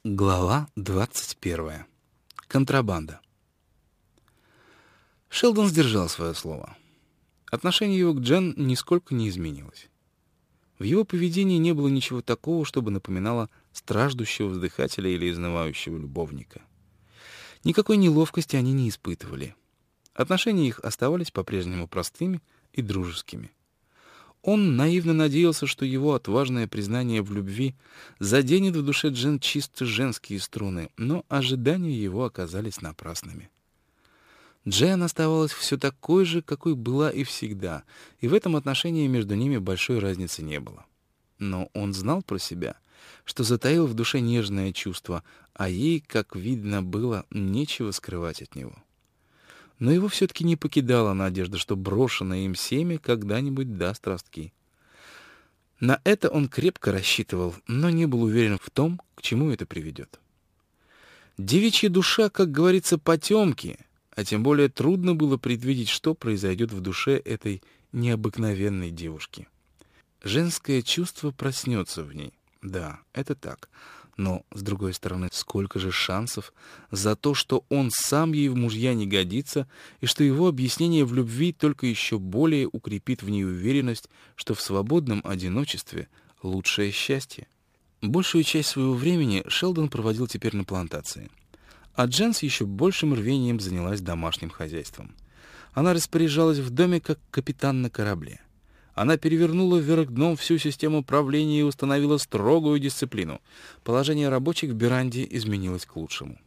Глава 21. Контрабанда. Шелдон сдержал свое слово. Отношение его к Джен нисколько не изменилось. В его поведении не было ничего такого, чтобы напоминало страждущего вздыхателя или изнывающего любовника. Никакой неловкости они не испытывали. Отношения их оставались по-прежнему простыми и дружескими. Он наивно надеялся, что его отважное признание в любви заденет в душе Джен чисто женские струны, но ожидания его оказались напрасными. Джен оставалась все такой же, какой была и всегда, и в этом отношении между ними большой разницы не было. Но он знал про себя, что затаил в душе нежное чувство, а ей, как видно было, нечего скрывать от него. Но его все-таки не покидала надежда, что брошенное им семя когда-нибудь даст ростки. На это он крепко рассчитывал, но не был уверен в том, к чему это приведет. Девичья душа, как говорится, потемки, а тем более трудно было предвидеть, что произойдет в душе этой необыкновенной девушки. Женское чувство проснется в ней. Да, это так. Но, с другой стороны, сколько же шансов за то, что он сам ей в мужья не годится, и что его объяснение в любви только еще более укрепит в ней уверенность, что в свободном одиночестве лучшее счастье. Большую часть своего времени Шелдон проводил теперь на плантации. А Джен с еще большим рвением занялась домашним хозяйством. Она распоряжалась в доме, как капитан на корабле. Она перевернула вверх дном всю систему правления и установила строгую дисциплину. Положение рабочих в Беранде изменилось к лучшему.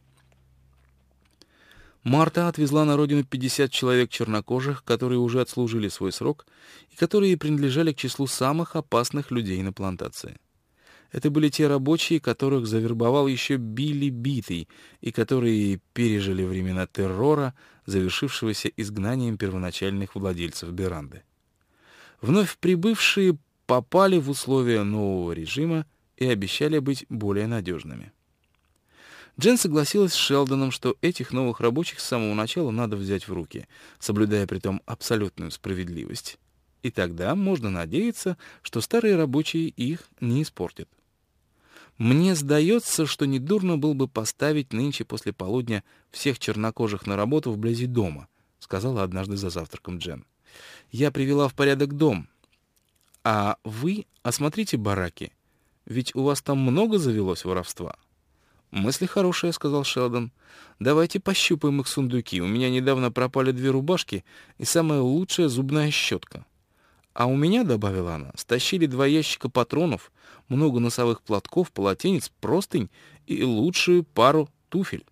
Марта отвезла на родину 50 человек чернокожих, которые уже отслужили свой срок и которые принадлежали к числу самых опасных людей на плантации. Это были те рабочие, которых завербовал еще Билли Битый, и которые пережили времена террора, завершившегося изгнанием первоначальных владельцев Беранды. Вновь прибывшие попали в условия нового режима и обещали быть более надежными. Джен согласилась с Шелдоном, что этих новых рабочих с самого начала надо взять в руки, соблюдая при том абсолютную справедливость. И тогда можно надеяться, что старые рабочие их не испортят. «Мне сдается, что недурно было бы поставить нынче после полудня всех чернокожих на работу вблизи дома», — сказала однажды за завтраком Джен. «Я привела в порядок дом. А вы осмотрите бараки, ведь у вас там много завелось воровства». «Мысли хорошие», — сказал Шелдон. «Давайте пощупаем их сундуки. У меня недавно пропали 2 рубашки и самая лучшая зубная щетка. А у меня, — добавила она, — стащили 2 ящика патронов, много носовых платков, полотенец, простынь и лучшую пару туфель.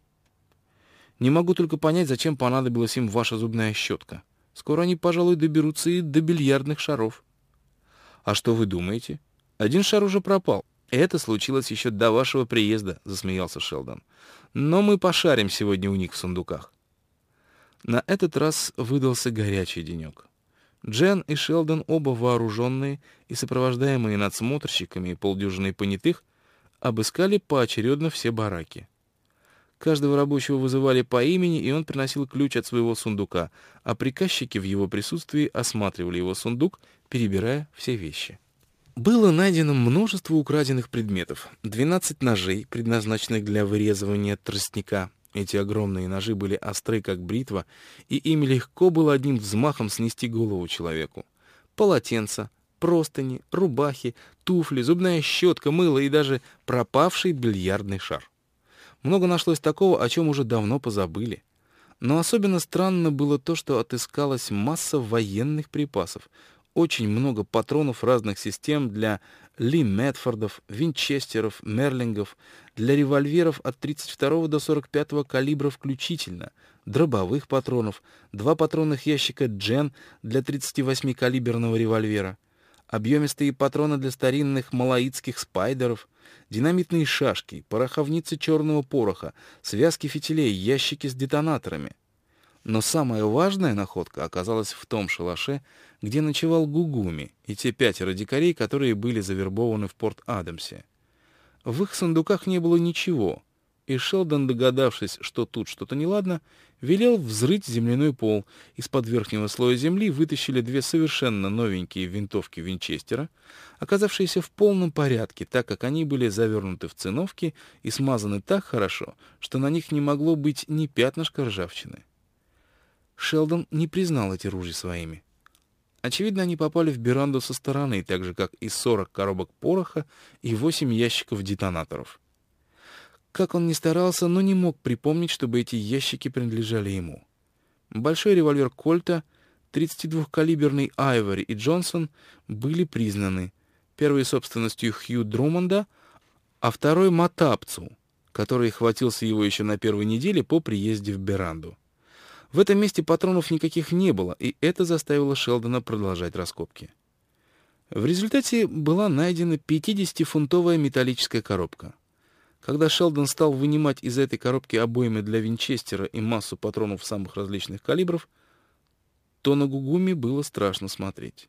Не могу только понять, зачем понадобилась им ваша зубная щетка. Скоро они, пожалуй, доберутся и до бильярдных шаров». «А что вы думаете? 1 шар уже пропал». «Это случилось еще до вашего приезда», — засмеялся Шелдон. «Но мы пошарим сегодня у них в сундуках». На этот раз выдался горячий денек. Джен и Шелдон, оба вооруженные и сопровождаемые надсмотрщиками и полдюжиной понятых, обыскали поочередно все бараки. Каждого рабочего вызывали по имени, и он приносил ключ от своего сундука, а приказчики в его присутствии осматривали его сундук, перебирая все вещи. Было найдено множество украденных предметов. 12 ножей, предназначенных для вырезывания тростника. Эти огромные ножи были остры, как бритва, и ими легко было одним взмахом снести голову человеку. Полотенца, простыни, рубахи, туфли, зубная щетка, мыло и даже пропавший бильярдный шар. Много нашлось такого, о чем уже давно позабыли. Но особенно странно было то, что отыскалась масса военных припасов, очень много патронов разных систем для Ли Метфордов, Винчестеров, Мерлингов, для револьверов от 32 до 45 калибра включительно, дробовых патронов, 2 патронных ящика Джен для 38-калиберного револьвера, объемистые патроны для старинных малаитских спайдеров, динамитные шашки, пороховницы черного пороха, связки фитилей, ящики с детонаторами. Но самая важная находка оказалась в том шалаше, где ночевал Гугуми и те 5 дикарей, которые были завербованы в Порт-Адамсе. В их сундуках не было ничего, и Шелдон, догадавшись, что тут что-то неладно, велел взрыть земляной пол. Из-под верхнего слоя земли вытащили 2 совершенно новенькие винтовки Винчестера, оказавшиеся в полном порядке, так как они были завернуты в циновки и смазаны так хорошо, что на них не могло быть ни пятнышка ржавчины. Шелдон не признал эти ружья своими. Очевидно, они попали в веранду со стороны, так же, как и 40 коробок пороха и 8 ящиков детонаторов. Как он ни старался, но не мог припомнить, чтобы эти ящики принадлежали ему. Большой револьвер Кольта, 32-калиберный Айвори и Джонсон были признаны, первый собственностью Хью Друмонда, а второй Матапцу, который хватился его еще на первой неделе по приезде в Беранду. В этом месте патронов никаких не было, и это заставило Шелдона продолжать раскопки. В результате была найдена 50-фунтовая металлическая коробка. Когда Шелдон стал вынимать из этой коробки обоймы для Винчестера и массу патронов самых различных калибров, то на Гугуми было страшно смотреть.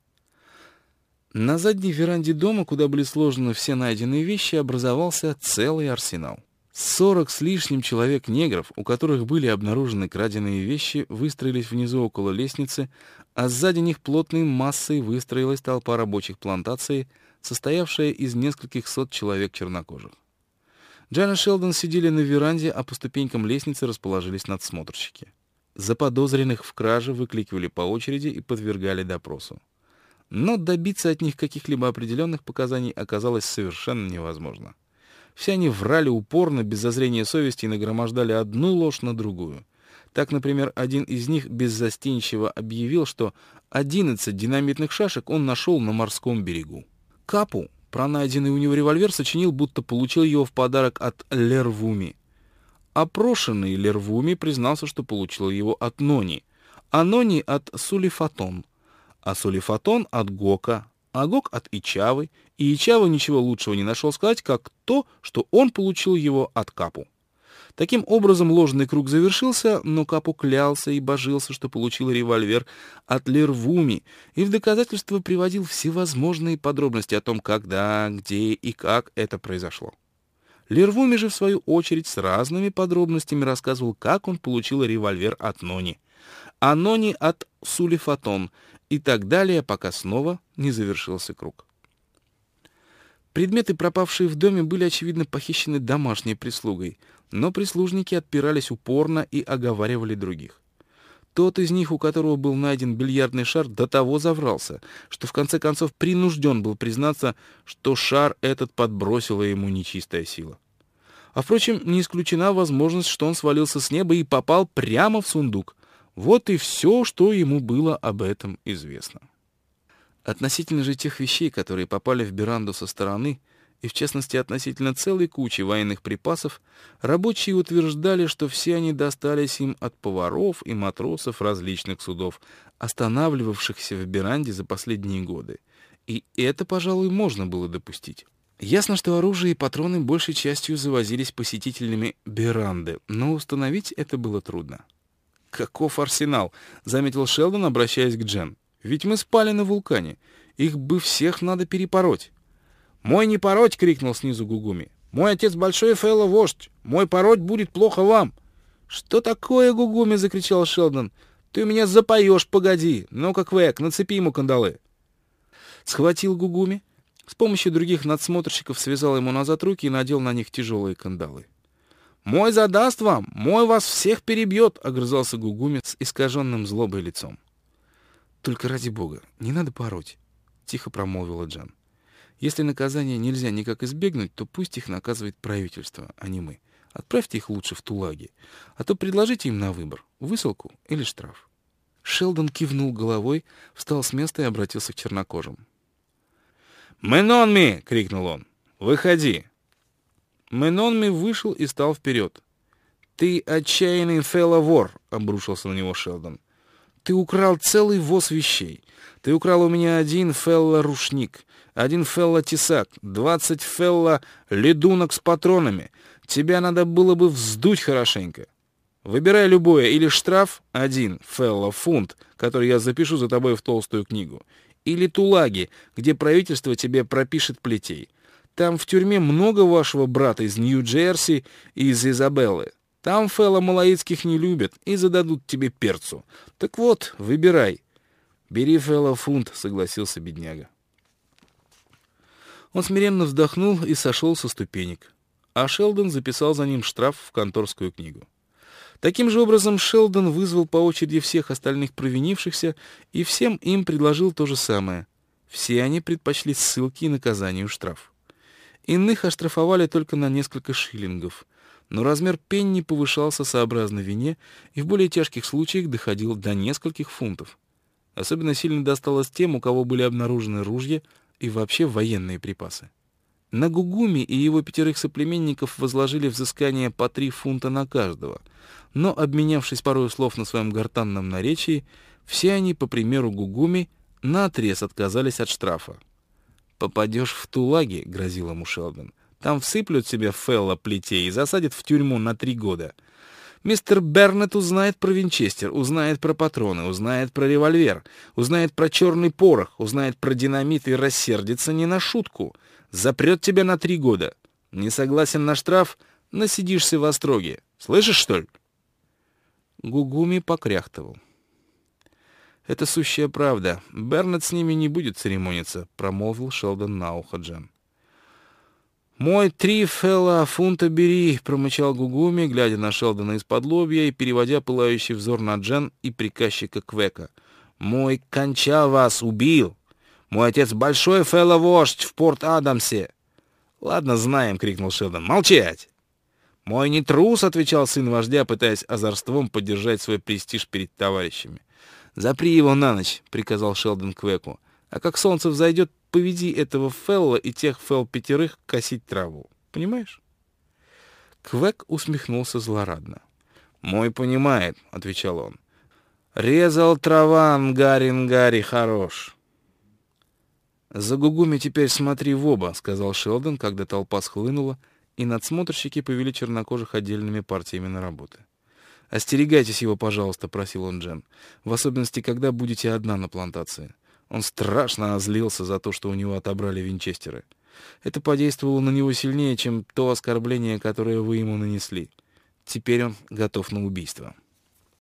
На задней веранде дома, куда были сложены все найденные вещи, образовался целый арсенал. 40 с лишним человек негров, у которых были обнаружены краденые вещи, выстроились внизу около лестницы, а сзади них плотной массой выстроилась толпа рабочих плантации, состоявшая из нескольких сот человек чернокожих. Джан и Шелдон сидели на веранде, а по ступенькам лестницы расположились надсмотрщики. Заподозренных в краже выкликивали по очереди и подвергали допросу. Но добиться от них каких-либо определенных показаний оказалось совершенно невозможно. Все они врали упорно, без зазрения совести, и нагромождали одну ложь на другую. Так, например, один из них беззастенчиво объявил, что 11 динамитных шашек он нашел на морском берегу. Капу про найденный у него револьвер сочинил, будто получил его в подарок от Лервуми. Опрошенный Лервуми признался, что получил его от Нони, а Нони от Сулифатон, а Сулифатон от Гока, а Гок от Ичавы, и Ичава ничего лучшего не нашел сказать, как то, что он получил его от Капу. Таким образом, ложный круг завершился, но Капу клялся и божился, что получил револьвер от Лервуми, и в доказательство приводил всевозможные подробности о том, когда, где и как это произошло. Лервуми же, в свою очередь, с разными подробностями рассказывал, как он получил револьвер от Нони, а Нони от Сулифатон, и так далее, пока снова не завершился круг. Предметы, пропавшие в доме, были, очевидно, похищены домашней прислугой, но прислужники отпирались упорно и оговаривали других. Тот из них, у которого был найден бильярдный шар, до того заврался, что в конце концов принужден был признаться, что шар этот подбросила ему нечистая сила. А, впрочем, не исключена возможность, что он свалился с неба и попал прямо в сундук. Вот и все, что ему было об этом известно. Относительно же тех вещей, которые попали в Беранду со стороны, и в частности относительно целой кучи военных припасов, рабочие утверждали, что все они достались им от поваров и матросов различных судов, останавливавшихся в Беранде за последние годы. И это, пожалуй, можно было допустить. Ясно, что оружие и патроны большей частью завозились посетителями Беранды, но установить это было трудно. «Каков арсенал?» — заметил Шелдон, обращаясь к Джен. «Ведь мы спали на вулкане. Их бы всех надо перепороть». «Мой не пороть!» — крикнул снизу Гугуми. «Мой отец большой фэлло-вождь! Мой пороть будет плохо вам!» «Что такое, Гугуми?» — закричал Шелдон. «Ты у меня запоешь, погоди! Ну-ка, Квек, нацепи ему кандалы!» Схватил Гугуми, с помощью других надсмотрщиков связал ему назад руки и надел на них тяжелые кандалы. «Мой задаст вам! Мой вас всех перебьет!» — огрызался Гугуми с искаженным злобой лицом. «Только ради бога, не надо пороть!» — тихо промолвила Джан. «Если наказание нельзя никак избегнуть, то пусть их наказывает правительство, а не мы. Отправьте их лучше в Тулаги, а то предложите им на выбор — высылку или штраф». Шелдон кивнул головой, встал с места и обратился к чернокожим. «Менонми!» — крикнул он. «Выходи!» Менонми вышел и стал вперед. «Ты отчаянный фэлло-вор!» — обрушился на него Шелдон. «Ты украл целый воз вещей. Ты украл у меня 1 фэлло-рушник, 1 фэлло-тесак, 20 фэлло-ледунок с патронами. Тебя надо было бы вздуть хорошенько. Выбирай любое, или штраф 1 фэлло-фунт, который я запишу за тобой в толстую книгу, или Тулаги, где правительство тебе пропишет плетей. там в тюрьме много вашего брата из Нью-Джерси и из Изабеллы. Там фелла малоитских не любят и зададут тебе перцу. Так вот, выбирай. Бери фелла фунт, согласился бедняга. Он смиренно вздохнул и сошел со ступенек, а Шелдон записал за ним штраф в конторскую книгу. Таким же образом Шелдон вызвал по очереди всех остальных провинившихся и всем им предложил то же самое. Все они предпочли ссылки и наказанию штраф. Иных оштрафовали только на несколько шиллингов, но размер пенни повышался сообразно вине и в более тяжких случаях доходил до нескольких фунтов. Особенно сильно досталось тем, у кого были обнаружены ружья и вообще военные припасы. На Гугуми и его 5 соплеменников возложили взыскание по 3 фунта на каждого, но, обменявшись парой слов на своем гортанном наречии, все они, по примеру Гугуми, наотрез отказались от штрафа. «Попадешь в Тулаги», — грозил ему Шелдон, — «там всыплют себе фелла плетей и засадят в тюрьму на 3 года. Мистер Бернетт узнает про винчестер, узнает про патроны, узнает про револьвер, узнает про черный порох, узнает про динамит и рассердится не на шутку. Запрет тебя на 3 года. Не согласен на штраф — насидишься в остроге. Слышишь, что ли?» Гугуми покряхтывал. «Это сущая правда. Бернетт с ними не будет церемониться», — промолвил Шелдон на ухо Джен. «Мой 3 фелла фунта бери», — промычал Гугуми, глядя на Шелдона из-под лобья и переводя пылающий взор на Джен и приказчика Квека. «Мой конча вас убил! Мой отец большой фелла-вождь в Порт-Адамсе!» «Ладно, знаем», — крикнул Шелдон. «Молчать!» «Мой не трус», — отвечал сын вождя, пытаясь озорством поддержать свой престиж перед товарищами. «Запри его на ночь», — приказал Шелдон Квеку. «А как солнце взойдет, поведи этого фелла и тех фелл 5 косить траву. Понимаешь?» Квек усмехнулся злорадно. «Мой понимает», — отвечал он. «Резал трава, нгари хорош». «За Гугуми теперь смотри в оба», — сказал Шелдон, когда толпа схлынула, и надсмотрщики повели чернокожих отдельными партиями на работы. «Остерегайтесь его, пожалуйста», — просил он Джен, «в особенности, когда будете одна на плантации». Он страшно озлился за то, что у него отобрали винчестеры. Это подействовало на него сильнее, чем то оскорбление, которое вы ему нанесли. Теперь он готов на убийство.